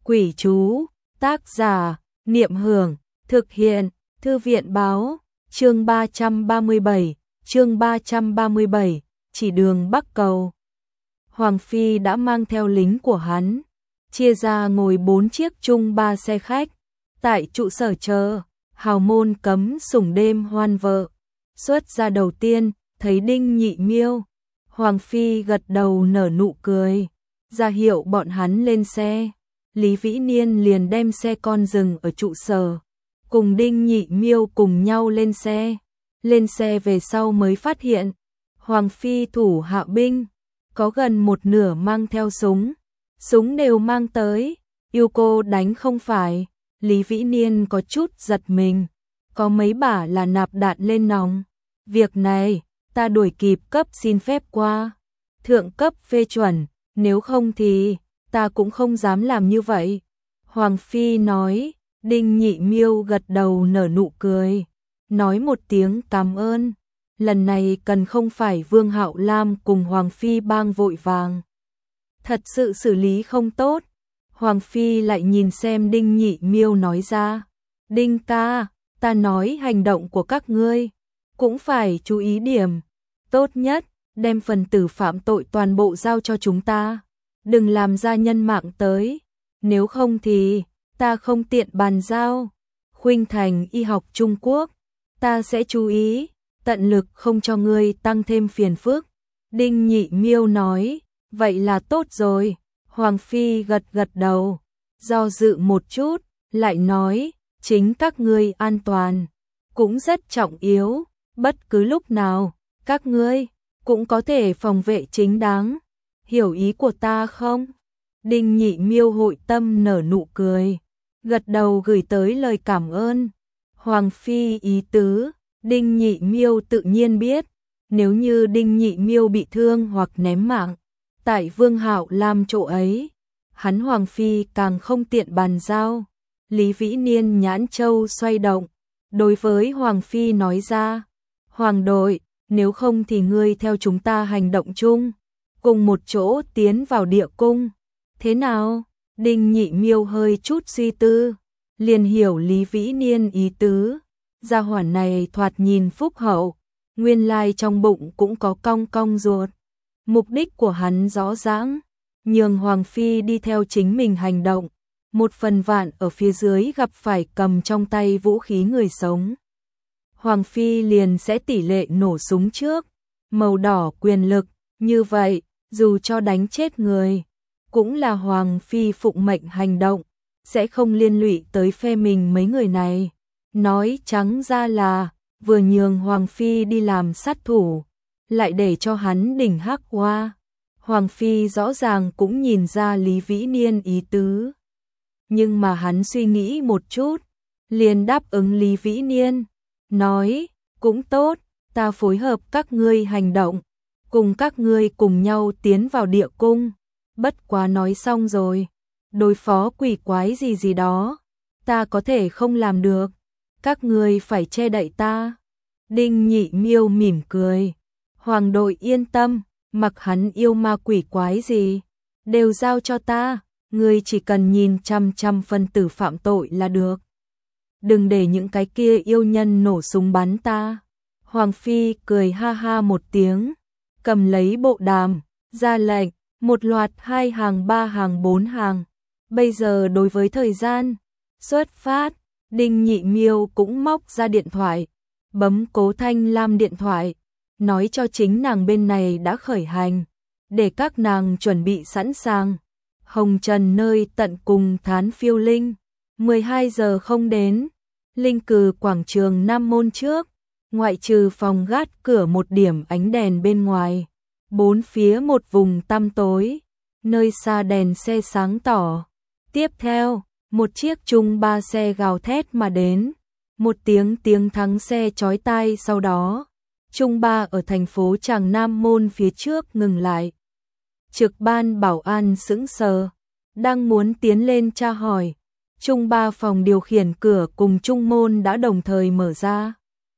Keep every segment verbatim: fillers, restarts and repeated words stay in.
Quỷ chú, tác giả, Niệm Hưởng, thực hiện, Thư viện báo, chương ba trăm ba mươi bảy, chương ba trăm ba mươi bảy, chỉ đường Bắc Cầu. Hoàng Phi đã mang theo lính của hắn, chia ra ngồi bốn chiếc chung ba xe khách, tại trụ sở chờ, hào môn cấm sủng đêm hoan vợ. Xuất ra đầu tiên, thấy Đinh Nhị Miêu, Hoàng Phi gật đầu nở nụ cười, ra hiệu bọn hắn lên xe. Lý Vĩ Niên liền đem xe con dừng ở trụ sở, cùng Đinh Nhị Miêu cùng nhau lên xe. Lên xe về sau mới phát hiện, Hoàng Phi thủ hạ binh, có gần một nửa mang theo súng, súng đều mang tới, yêu cô đánh không phải. Lý Vĩ Niên có chút giật mình, có mấy bả là nạp đạn lên nòng. Việc này, ta đuổi kịp cấp xin phép qua, thượng cấp phê chuẩn, nếu không thì ta cũng không dám làm như vậy. Hoàng Phi nói. Đinh Nhị Miêu gật đầu nở nụ cười, nói một tiếng cảm ơn. Lần này cần không phải Vương Hạo Lam cùng Hoàng Phi bang vội vàng, thật sự xử lý không tốt. Hoàng Phi lại nhìn xem Đinh Nhị Miêu nói ra, Đinh ca, ta nói hành động của các ngươi cũng phải chú ý điểm, tốt nhất đem phần tử phạm tội toàn bộ giao cho chúng ta, đừng làm ra nhân mạng tới, nếu không thì ta không tiện bàn giao. Khuynh thành y học Trung Quốc, ta sẽ chú ý, tận lực không cho ngươi tăng thêm phiền phức. Đinh Nhị Miêu nói, vậy là tốt rồi. Hoàng Phi gật gật đầu, do dự một chút, lại nói, chính các ngươi an toàn cũng rất trọng yếu, bất cứ lúc nào, các ngươi cũng có thể phòng vệ chính đáng, hiểu ý của ta không? Đinh Nhị Miêu hội tâm nở nụ cười, gật đầu gửi tới lời cảm ơn. Hoàng Phi ý tứ, Đinh Nhị Miêu tự nhiên biết, nếu như Đinh Nhị Miêu bị thương hoặc ném mạng, tại Vương Hạo Lam chỗ ấy, hắn Hoàng Phi càng không tiện bàn giao. Lý Vĩ Niên nhãn châu xoay động, đối với Hoàng Phi nói ra, Hoàng đội, nếu không thì ngươi theo chúng ta hành động chung, cùng một chỗ tiến vào địa cung. Thế nào? Đinh Nhị Miêu hơi chút suy tư, liền hiểu Lý Vĩ Niên ý tứ. Gia hỏa này thoạt nhìn phúc hậu, nguyên lai trong bụng cũng có cong cong ruột. Mục đích của hắn rõ ràng, nhường Hoàng Phi đi theo chính mình hành động, một phần vạn ở phía dưới gặp phải cầm trong tay vũ khí người sống. Hoàng Phi liền sẽ tỷ lệ nổ súng trước, màu đỏ quyền lực, như vậy, dù cho đánh chết người, cũng là Hoàng Phi phụng mệnh hành động, sẽ không liên lụy tới phe mình mấy người này. Nói trắng ra là, vừa nhường Hoàng Phi đi làm sát thủ, lại để cho hắn đỉnh hắc hoa. Hoàng Phi rõ ràng cũng nhìn ra Lý Vĩ Niên ý tứ, nhưng mà hắn suy nghĩ một chút, liền đáp ứng Lý Vĩ Niên, nói, cũng tốt, ta phối hợp các ngươi hành động, cùng các ngươi cùng nhau tiến vào địa cung. Bất quá nói xong rồi, đối phó quỷ quái gì gì đó, ta có thể không làm được, các ngươi phải che đậy ta. Đinh Nhị Miêu mỉm cười, Hoàng đội yên tâm, mặc hắn yêu ma quỷ quái gì, đều giao cho ta, ngươi chỉ cần nhìn chăm chăm phân tử phạm tội là được. Đừng để những cái kia yêu nhân nổ súng bắn ta. Hoàng Phi cười ha ha một tiếng, cầm lấy bộ đàm, ra lệnh, một loạt hai hàng ba hàng bốn hàng. Bây giờ đối với thời gian xuất phát, Đinh Nhị Miêu cũng móc ra điện thoại, bấm Cố Thanh Lam điện thoại, nói cho chính nàng bên này đã khởi hành, để các nàng chuẩn bị sẵn sàng. Hồng Trần nơi tận cùng Thán Phiêu Linh, mười hai giờ không đến, Linh Cừ quảng trường Nam Môn trước, ngoại trừ phòng gác cửa một điểm ánh đèn bên ngoài, bốn phía một vùng tăm tối, nơi xa đèn xe sáng tỏ. Tiếp theo, một chiếc chung ba xe gào thét mà đến, một tiếng tiếng thắng xe chói tai sau đó, chung ba ở thành phố Tràng Nam Môn phía trước ngừng lại. Trực ban bảo an sững sờ, đang muốn tiến lên tra hỏi, chung ba phòng điều khiển cửa cùng trung môn đã đồng thời mở ra.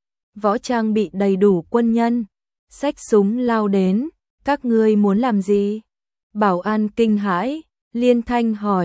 Võ trang bị đầy đủ quân nhân, xách súng lao đến, các ngươi muốn làm gì? Bảo an kinh hãi, liên thanh hỏi,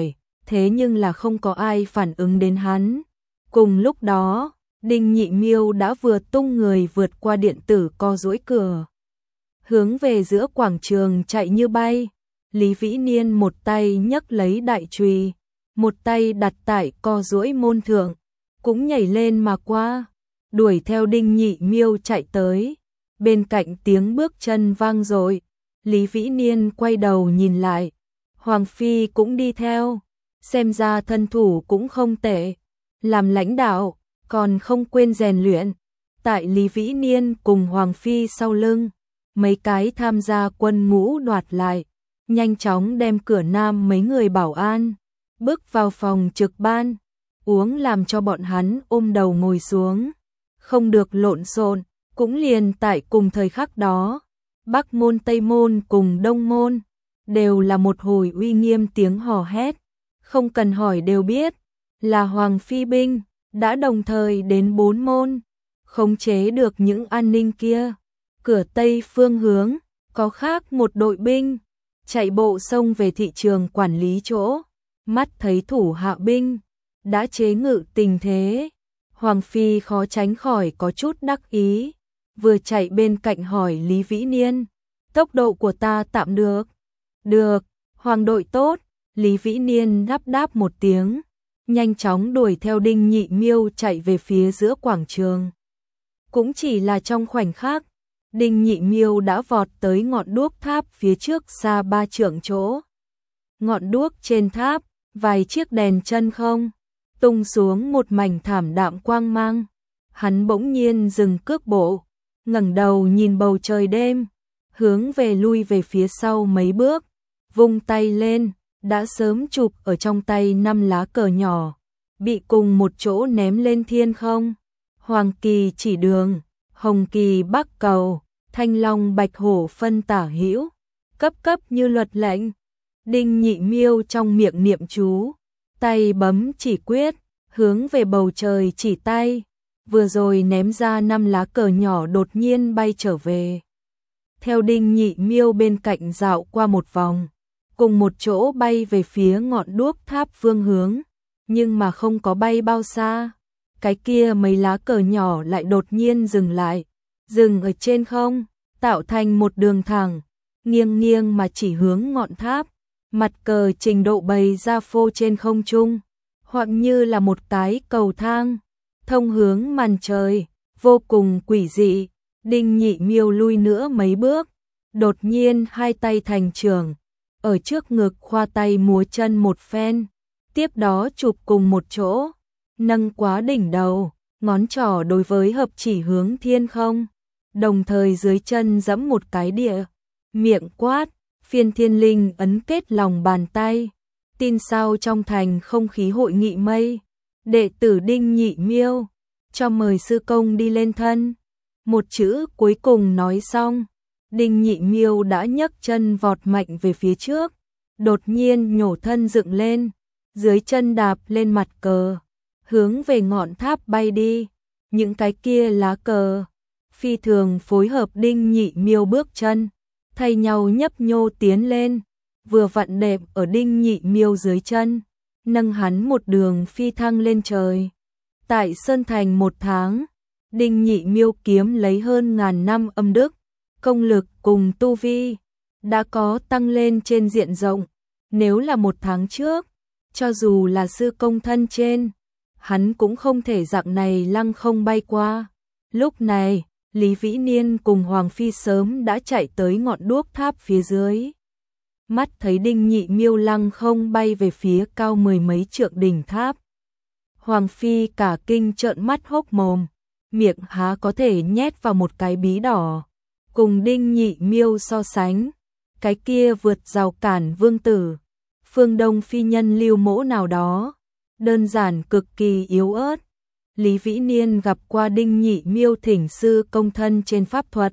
thế nhưng là không có ai phản ứng đến hắn. Cùng lúc đó, Đinh Nhị Miêu đã vừa tung người vượt qua điện tử co duỗi cửa, hướng về giữa quảng trường chạy như bay. Lý Vĩ Niên một tay nhấc lấy đại chùy, một tay đặt tại co duỗi môn thượng, cũng nhảy lên mà qua, đuổi theo Đinh Nhị Miêu chạy tới. Bên cạnh tiếng bước chân vang dội, Lý Vĩ Niên quay đầu nhìn lại, Hoàng Phi cũng đi theo, xem ra thân thủ cũng không tệ, làm lãnh đạo còn không quên rèn luyện. Tại Lý Vĩ Niên cùng Hoàng Phi sau lưng, mấy cái tham gia quân ngũ đoạt lại, nhanh chóng đem cửa nam mấy người bảo an bước vào phòng trực ban, uống làm cho bọn hắn ôm đầu ngồi xuống, không được lộn xộn. Cũng liền tại cùng thời khắc đó, Bắc Môn Tây Môn cùng Đông Môn đều là một hồi uy nghiêm tiếng hò hét, không cần hỏi đều biết là Hoàng Phi binh đã đồng thời đến bốn môn, khống chế được những an ninh kia. Cửa Tây phương hướng có khác một đội binh chạy bộ xông về thị trường quản lý chỗ, mắt thấy thủ hạ binh đã chế ngự tình thế, Hoàng Phi khó tránh khỏi có chút đắc ý, vừa chạy bên cạnh hỏi Lý Vĩ Niên, tốc độ của ta tạm được. Được, Hoàng đội tốt. Lý Vĩ Niên đáp đáp một tiếng, nhanh chóng đuổi theo Đinh Nhị Miêu chạy về phía giữa quảng trường. Cũng chỉ là trong khoảnh khắc, Đinh Nhị Miêu đã vọt tới ngọn đuốc tháp phía trước xa ba trượng chỗ. Ngọn đuốc trên tháp, vài chiếc đèn chân không, tung xuống một mảnh thảm đạm quang mang. Hắn bỗng nhiên dừng cước bộ, ngẩng đầu nhìn bầu trời đêm, hướng về lui về phía sau mấy bước, vung tay lên, đã sớm chụp ở trong tay năm lá cờ nhỏ, bị cùng một chỗ ném lên thiên không. Hoàng kỳ chỉ đường, hồng kỳ bắc cầu, thanh long bạch hổ phân tả hữu, cấp cấp như luật lệnh. Đinh Nhị Miêu trong miệng niệm chú, tay bấm chỉ quyết, hướng về bầu trời chỉ tay, vừa rồi ném ra năm lá cờ nhỏ đột nhiên bay trở về. Theo Đinh Nhị Miêu bên cạnh dạo qua một vòng, cùng một chỗ bay về phía ngọn đuốc tháp phương hướng, nhưng mà không có bay bao xa, cái kia mấy lá cờ nhỏ lại đột nhiên dừng lại, dừng ở trên không, tạo thành một đường thẳng, nghiêng nghiêng mà chỉ hướng ngọn tháp, mặt cờ trình độ bày ra phô trên không trung, hoặc như là một cái cầu thang, thông hướng màn trời, vô cùng quỷ dị. Đinh Nhị Miêu lui nữa mấy bước, đột nhiên hai tay thành trường, ở trước ngực khoa tay múa chân một phen, tiếp đó chụp cùng một chỗ, nâng quá đỉnh đầu, ngón trỏ đối với hợp chỉ hướng thiên không, đồng thời dưới chân giẫm một cái địa, miệng quát, phiên thiên linh ấn kết lòng bàn tay, tin sao trong thành không khí hội nghị mây, đệ tử Đinh Nhị Miêu, cho mời sư công đi lên thân. Một chữ cuối cùng nói xong, Đinh Nhị Miêu đã nhấc chân vọt mạnh về phía trước, đột nhiên nhổ thân dựng lên, dưới chân đạp lên mặt cờ, hướng về ngọn tháp bay đi. Những cái kia lá cờ phi thường phối hợp Đinh Nhị Miêu bước chân, thay nhau nhấp nhô tiến lên, vừa vặn đẹp ở Đinh Nhị Miêu dưới chân, nâng hắn một đường phi thăng lên trời. Tại Sơn Thành một tháng, Đinh Nhị Miêu kiếm lấy hơn ngàn năm âm đức, công lực cùng tu vi đã có tăng lên trên diện rộng. Nếu là một tháng trước, cho dù là sư công thân trên, hắn cũng không thể dạng này lăng không bay qua. Lúc này, Lý Vĩ Niên cùng Hoàng Phi sớm đã chạy tới ngọn đuốc tháp phía dưới. Mắt thấy Đinh Nhị Miêu lăng không bay về phía cao mười mấy trượng đỉnh tháp. Hoàng Phi cả kinh trợn mắt hốc mồm, miệng há có thể nhét vào một cái bí đỏ. Cùng Đinh Nhị Miêu so sánh, cái kia vượt rào cản vương tử, phương Đông phi nhân Lưu Mỗ nào đó, đơn giản cực kỳ yếu ớt. Lý Vĩ Niên gặp qua Đinh Nhị Miêu thỉnh sư công thân trên pháp thuật,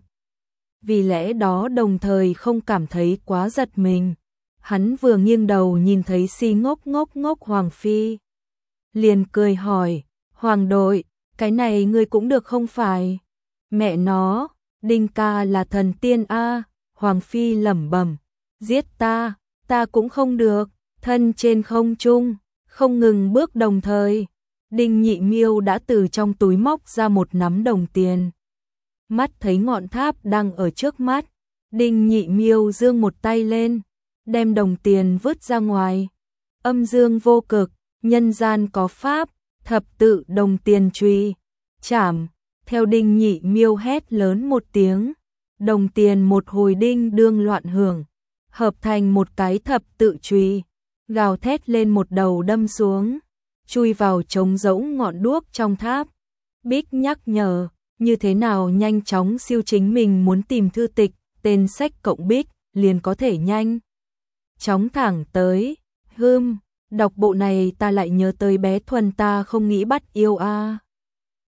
vì lẽ đó đồng thời không cảm thấy quá giật mình. Hắn vừa nghiêng đầu nhìn thấy si ngốc ngốc ngốc Hoàng Phi, liền cười hỏi, Hoàng đội, cái này ngươi cũng được không phải? Mẹ nó, Đinh ca là thần tiên a. Hoàng Phi lẩm bẩm, giết ta, ta cũng không được, thân trên không trung, Không ngừng bước đồng thời, Đinh Nhị Miêu đã từ trong túi móc ra một nắm đồng tiền. Mắt thấy ngọn tháp đang ở trước mắt, Đinh Nhị Miêu giương một tay lên, đem đồng tiền vứt ra ngoài. Âm dương vô cực, nhân gian có pháp, thập tự đồng tiền truy, chảm. Theo Đinh Nhị Miêu hét lớn một tiếng, đồng tiền một hồi đinh đương loạn hưởng, hợp thành một cái thập tự truy, gào thét lên một đầu đâm xuống, chui vào trống rỗng ngọn đuốc trong tháp. Bích nhắc nhở, như thế nào nhanh chóng siêu chính mình muốn tìm thư tịch, tên sách cộng Bích, liền có thể nhanh chóng thẳng tới. Hưm, đọc bộ này ta lại nhớ tới bé Thuần ta không nghĩ bắt yêu a. À.